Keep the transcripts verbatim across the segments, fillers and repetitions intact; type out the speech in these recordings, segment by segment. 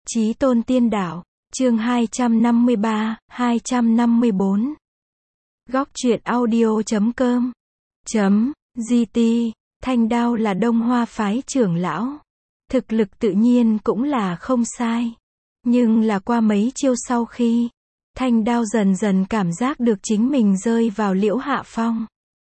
Chí tôn tiên đạo, chương hai trăm năm mươi ba, hai trăm năm mươi bốn. Góc truyện audio.com chấm gt. Thanh Đao là Đông Hoa phái trưởng lão. Thực lực tự nhiên cũng là không sai. Nhưng là qua mấy chiêu sau khi, Thanh Đao dần dần cảm giác được chính mình rơi vào liễu hạ phong.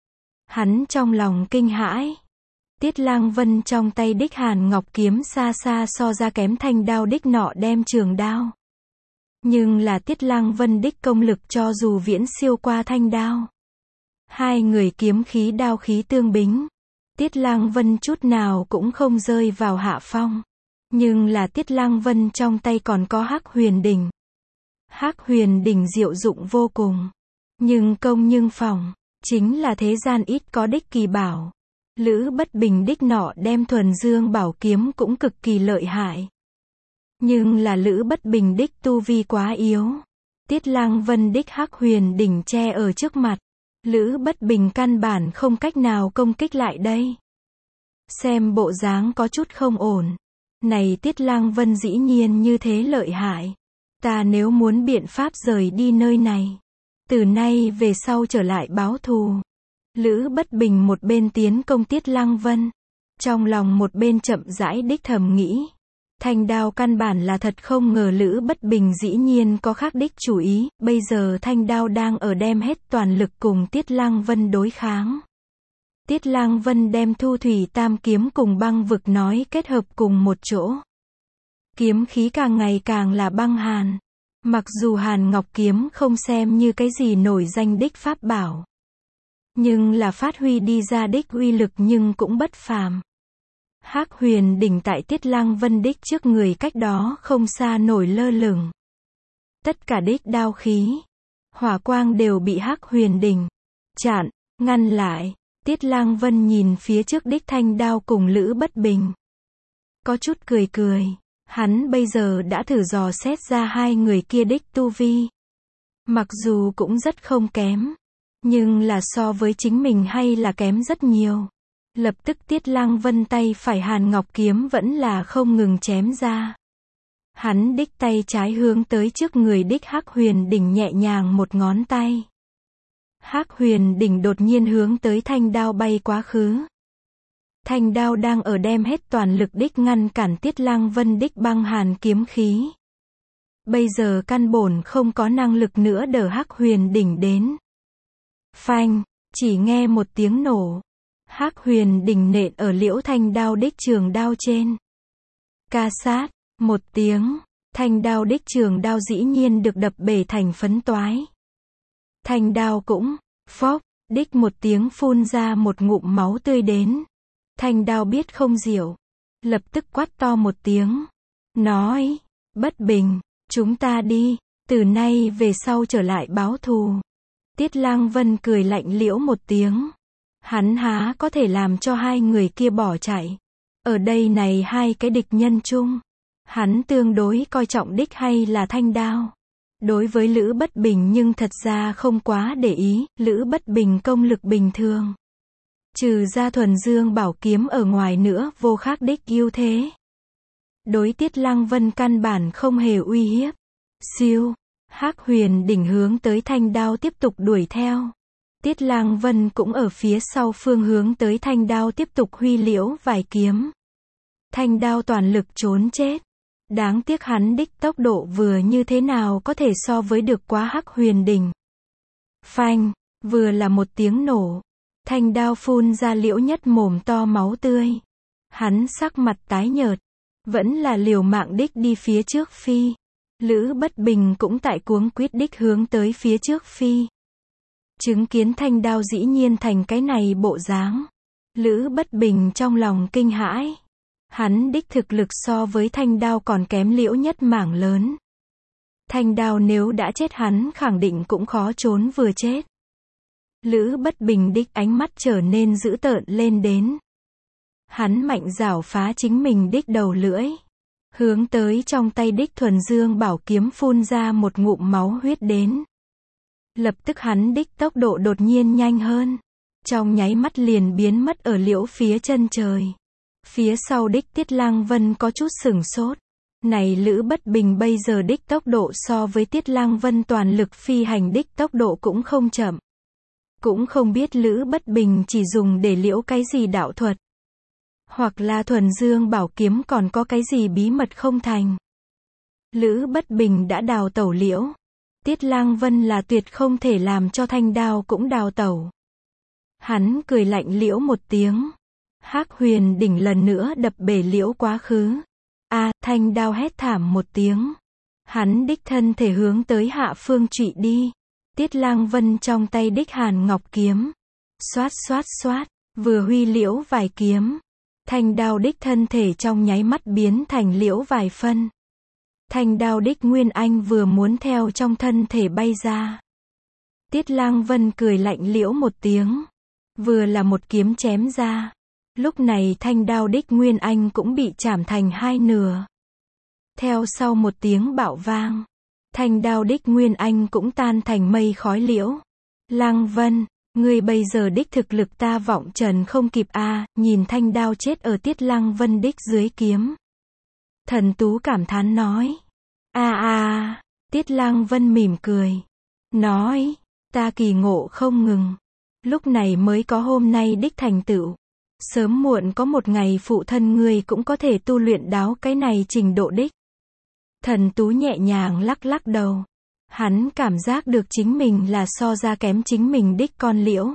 Hắn trong lòng kinh hãi. Tiết Lang Vân trong tay đích Hàn Ngọc kiếm xa xa so ra kém Thanh Đao đích nọ đem trường đao. Nhưng là Tiết Lang Vân đích công lực cho dù viễn siêu qua Thanh Đao. Hai người kiếm khí đao khí tương bính. Tiết Lang Vân chút nào cũng không rơi vào hạ phong. Nhưng là Tiết Lang Vân trong tay còn có Hắc Huyền Đỉnh. Hắc Huyền Đỉnh diệu dụng vô cùng. Nhưng công nhưng phòng, chính là thế gian ít có đích kỳ bảo. Lữ Bất Bình đích nọ đem Thuần Dương Bảo kiếm cũng cực kỳ lợi hại. Nhưng là Lữ Bất Bình đích tu vi quá yếu. Tiết Lang Vân đích Hắc Huyền Đỉnh che ở trước mặt. Lữ Bất Bình căn bản không cách nào công kích lại đây. Xem bộ dáng có chút không ổn. Này Tiết Lang Vân dĩ nhiên như thế lợi hại. Ta nếu muốn biện pháp rời đi nơi này, từ nay về sau trở lại báo thù. Lữ Bất Bình một bên tiến công Tiết Lang Vân, trong lòng một bên chậm rãi đích thầm nghĩ. Thanh Đao căn bản là thật không ngờ Lữ Bất Bình dĩ nhiên có khác đích chủ ý, bây giờ Thanh Đao đang ở đem hết toàn lực cùng Tiết Lang Vân đối kháng. Tiết Lang Vân đem Thu Thủy Tam kiếm cùng băng vực nói kết hợp cùng một chỗ. Kiếm khí càng ngày càng là băng hàn. Mặc dù Hàn Ngọc kiếm không xem như cái gì nổi danh đích pháp bảo, nhưng là phát huy đi ra đích uy lực nhưng cũng bất phàm. Hắc Huyền Đỉnh tại Tiết Lang Vân đích trước người cách đó không xa nổi lơ lửng. Tất cả đích đao khí, hỏa quang đều bị Hắc Huyền Đỉnh chặn, ngăn lại. Tiết Lang Vân nhìn phía trước đích Thanh Đao cùng Lữ Bất Bình, có chút cười cười. Hắn bây giờ đã thử dò xét ra hai người kia đích tu vi. Mặc dù cũng rất không kém, nhưng là so với chính mình hay là kém rất nhiều. Lập tức Tiết Lang Vân tay phải Hàn Ngọc kiếm vẫn là không ngừng chém ra. Hắn đích tay trái hướng tới trước người đích Hắc Huyền Đỉnh nhẹ nhàng một ngón tay. Hắc Huyền Đỉnh đột nhiên hướng tới Thanh Đao bay quá khứ. Thanh Đao đang ở đem hết toàn lực đích ngăn cản Tiết Lang Vân đích băng hàn kiếm khí. Bây giờ căn bổn không có năng lực nữa đỡ Hắc Huyền Đỉnh đến. Phanh, chỉ nghe một tiếng nổ. Hắc Huyền Đỉnh nện ở liễu Thanh Đao đích trường đao trên. Ca sát, một tiếng, Thanh Đao đích trường đao dĩ nhiên được đập bể thành phấn toái. Thanh Đao cũng, phốc, đích một tiếng phun ra một ngụm máu tươi đến. Thanh Đao biết không diệu, lập tức quát to một tiếng, nói, Bất Bình, chúng ta đi, từ nay về sau trở lại báo thù. Tiết Lang Vân cười lạnh liễu một tiếng. Hắn há có thể làm cho hai người kia bỏ chạy. Ở đây này hai cái địch nhân chung, hắn tương đối coi trọng đích hay là Thanh Đao. Đối với Lữ Bất Bình nhưng thật ra không quá để ý, Lữ Bất Bình công lực bình thường. Trừ ra Thuần Dương Bảo kiếm ở ngoài nữa vô khác đích ưu thế. Đối Tiết Lang Vân căn bản không hề uy hiếp. Siêu, Hắc Huyền Đỉnh hướng tới Thanh Đao tiếp tục đuổi theo. Tiết Lang Vân cũng ở phía sau phương hướng tới Thanh Đao tiếp tục huy liễu vài kiếm. Thanh Đao toàn lực trốn chết. Đáng tiếc hắn đích tốc độ vừa như thế nào có thể so với được quá Hắc Huyền Đỉnh. Phanh, vừa là một tiếng nổ. Thanh Đao phun ra liễu nhất mồm to máu tươi. Hắn sắc mặt tái nhợt, vẫn là liều mạng đích đi phía trước phi. Lữ Bất Bình cũng tại cuống quýt đích hướng tới phía trước phi. Chứng kiến Thanh Đao dĩ nhiên thành cái này bộ dáng, Lữ Bất Bình trong lòng kinh hãi. Hắn đích thực lực so với Thanh Đao còn kém liễu nhất mảng lớn. Thanh Đao nếu đã chết hắn khẳng định cũng khó trốn vừa chết. Lữ Bất Bình đích ánh mắt trở nên dữ tợn lên đến. Hắn mạnh giảo phá chính mình đích đầu lưỡi, hướng tới trong tay đích Thuần Dương Bảo kiếm phun ra một ngụm máu huyết đến. Lập tức hắn đích tốc độ đột nhiên nhanh hơn, trong nháy mắt liền biến mất ở liễu phía chân trời. Phía sau đích Tiết Lang Vân có chút sửng sốt. Này Lữ Bất Bình bây giờ đích tốc độ so với Tiết Lang Vân toàn lực phi hành đích tốc độ cũng không chậm. Cũng không biết Lữ Bất Bình chỉ dùng để liễu cái gì đạo thuật. Hoặc là thuần dương bảo kiếm còn có cái gì bí mật không thành. Lữ Bất Bình đã đào tẩu liễu. Tiết Lang Vân là tuyệt không thể làm cho thanh đao cũng đào tẩu. Hắn cười lạnh liễu một tiếng. Hắc Huyền đỉnh lần nữa đập bể liễu quá khứ. A, thanh đao hét thảm một tiếng. Hắn đích thân thể hướng tới hạ phương trụy đi. Tiết Lang Vân trong tay đích hàn ngọc kiếm. Xoát xoát xoát, vừa huy liễu vài kiếm. Thanh đao đích thân thể trong nháy mắt biến thành liễu vài phân. Thanh đao đích Nguyên Anh vừa muốn theo trong thân thể bay ra. Tiết Lang Vân cười lạnh liễu một tiếng. Vừa là một kiếm chém ra. Lúc này thanh đao đích Nguyên Anh cũng bị chảm thành hai nửa. Theo sau một tiếng bạo vang. Thanh đao đích Nguyên Anh cũng tan thành mây khói liễu. Lang Vân, ngươi bây giờ đích thực lực ta vọng trần không kịp a. À, nhìn thanh đao chết ở Tiết Lang Vân đích dưới kiếm. Thần Tú cảm thán nói. A a, Tiết Lang Vân mỉm cười. Nói, ta kỳ ngộ không ngừng. Lúc này mới có hôm nay đích thành tựu. Sớm muộn có một ngày phụ thân ngươi cũng có thể tu luyện đáo cái này trình độ đích. Thần Tú nhẹ nhàng lắc lắc đầu. Hắn cảm giác được chính mình là so ra kém chính mình đích con liễu.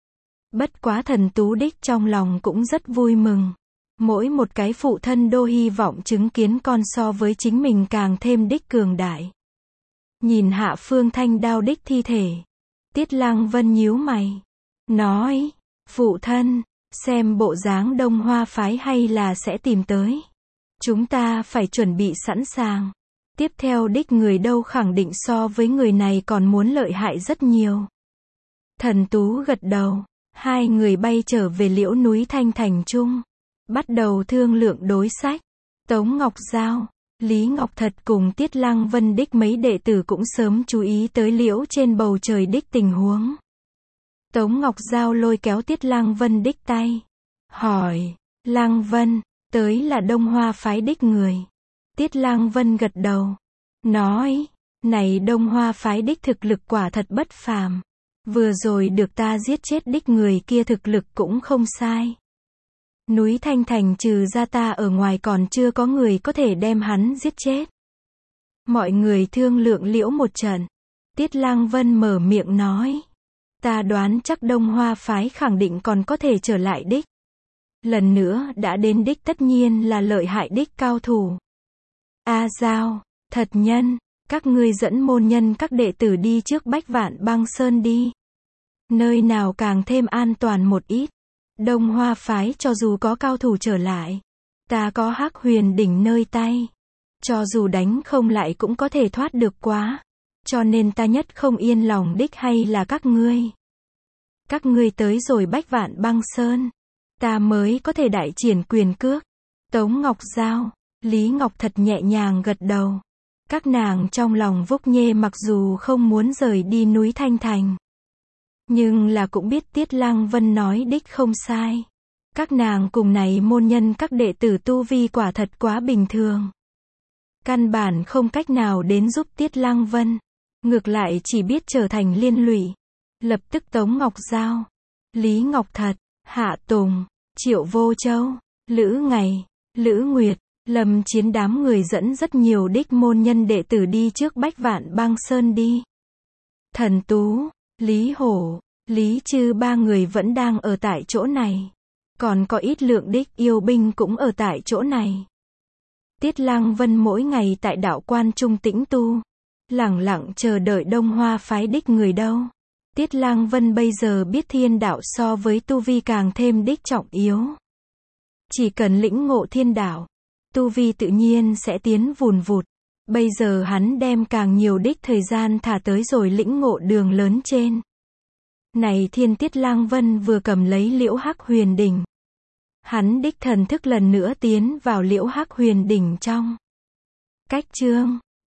Bất quá Thần Tú đích trong lòng cũng rất vui mừng. Mỗi một cái phụ thân đô hy vọng chứng kiến con so với chính mình càng thêm đích cường đại. Nhìn hạ phương thanh đao đích thi thể. Tiết Lang Vân nhíu mày. Nói, phụ thân, xem bộ dáng Đông Hoa phái hay là sẽ tìm tới. Chúng ta phải chuẩn bị sẵn sàng. Tiếp theo đích người đâu khẳng định so với người này còn muốn lợi hại rất nhiều. Thần Tú gật đầu. Hai người bay trở về liễu núi Thanh Thành Trung. Bắt đầu thương lượng đối sách. Tống Ngọc Giao, Lý Ngọc Thật cùng Tiết Lang Vân đích mấy đệ tử cũng sớm chú ý tới liễu trên bầu trời đích tình huống. Tống Ngọc Giao lôi kéo Tiết Lang Vân đích tay. Hỏi, Lang Vân, tới là Đông Hoa phái đích người. Tiết Lang Vân gật đầu. Nói, này Đông Hoa phái đích thực lực quả thật bất phàm. Vừa rồi được ta giết chết đích người kia thực lực cũng không sai. Núi Thanh Thành trừ ra ta ở ngoài còn chưa có người có thể đem hắn giết chết. Mọi người thương lượng liễu một trận. Tiết Lang Vân mở miệng nói. Ta đoán chắc Đông Hoa phái khẳng định còn có thể trở lại đích. Lần nữa đã đến đích tất nhiên là lợi hại đích cao thủ. A Giao, Thật Nhân, các ngươi dẫn môn nhân các đệ tử đi trước Bách Vạn Băng Sơn đi. Nơi nào càng thêm an toàn một ít. Đông Hoa phái cho dù có cao thủ trở lại. Ta có Hắc Huyền đỉnh nơi tay. Cho dù đánh không lại cũng có thể thoát được quá. Cho nên ta nhất không yên lòng đích hay là các ngươi. Các ngươi tới rồi Bách Vạn Băng Sơn. Ta mới có thể đại triển quyền cước. Tống Ngọc Giao, Lý Ngọc Thật nhẹ nhàng gật đầu. Các nàng trong lòng vúc nhê mặc dù không muốn rời đi núi Thanh Thành. Nhưng là cũng biết Tiết Lang Vân nói đích không sai. Các nàng cùng này môn nhân các đệ tử tu vi quả thật quá bình thường. Căn bản không cách nào đến giúp Tiết Lang Vân. Ngược lại chỉ biết trở thành liên lụy. Lập tức Tống Ngọc Giao, Lý Ngọc Thật, Hạ Tùng, Triệu Vô Châu, Lữ Ngày, Lữ Nguyệt, Lâm Chiến đám người dẫn rất nhiều đích môn nhân đệ tử đi trước Bách Vạn Băng Sơn đi. Thần Tú, Lý Hổ, Lý Trư ba người vẫn đang ở tại chỗ này. Còn có ít lượng đích yêu binh cũng ở tại chỗ này. Tiết Lang Vân mỗi ngày tại đạo quan trung tĩnh tu. Lẳng lặng chờ đợi Đông Hoa phái đích người đâu. Tiết Lang Vân bây giờ biết thiên đạo so với tu vi càng thêm đích trọng yếu. Chỉ cần lĩnh ngộ thiên đạo, tu vi tự nhiên sẽ tiến vùn vụt. Bây giờ hắn đem càng nhiều đích thời gian thả tới rồi lĩnh ngộ đường lớn trên. Này thiên Tiết Lang Vân vừa cầm lấy liễu Hắc Huyền đỉnh. Hắn đích thần thức lần nữa tiến vào liễu Hắc Huyền đỉnh trong. Cách chương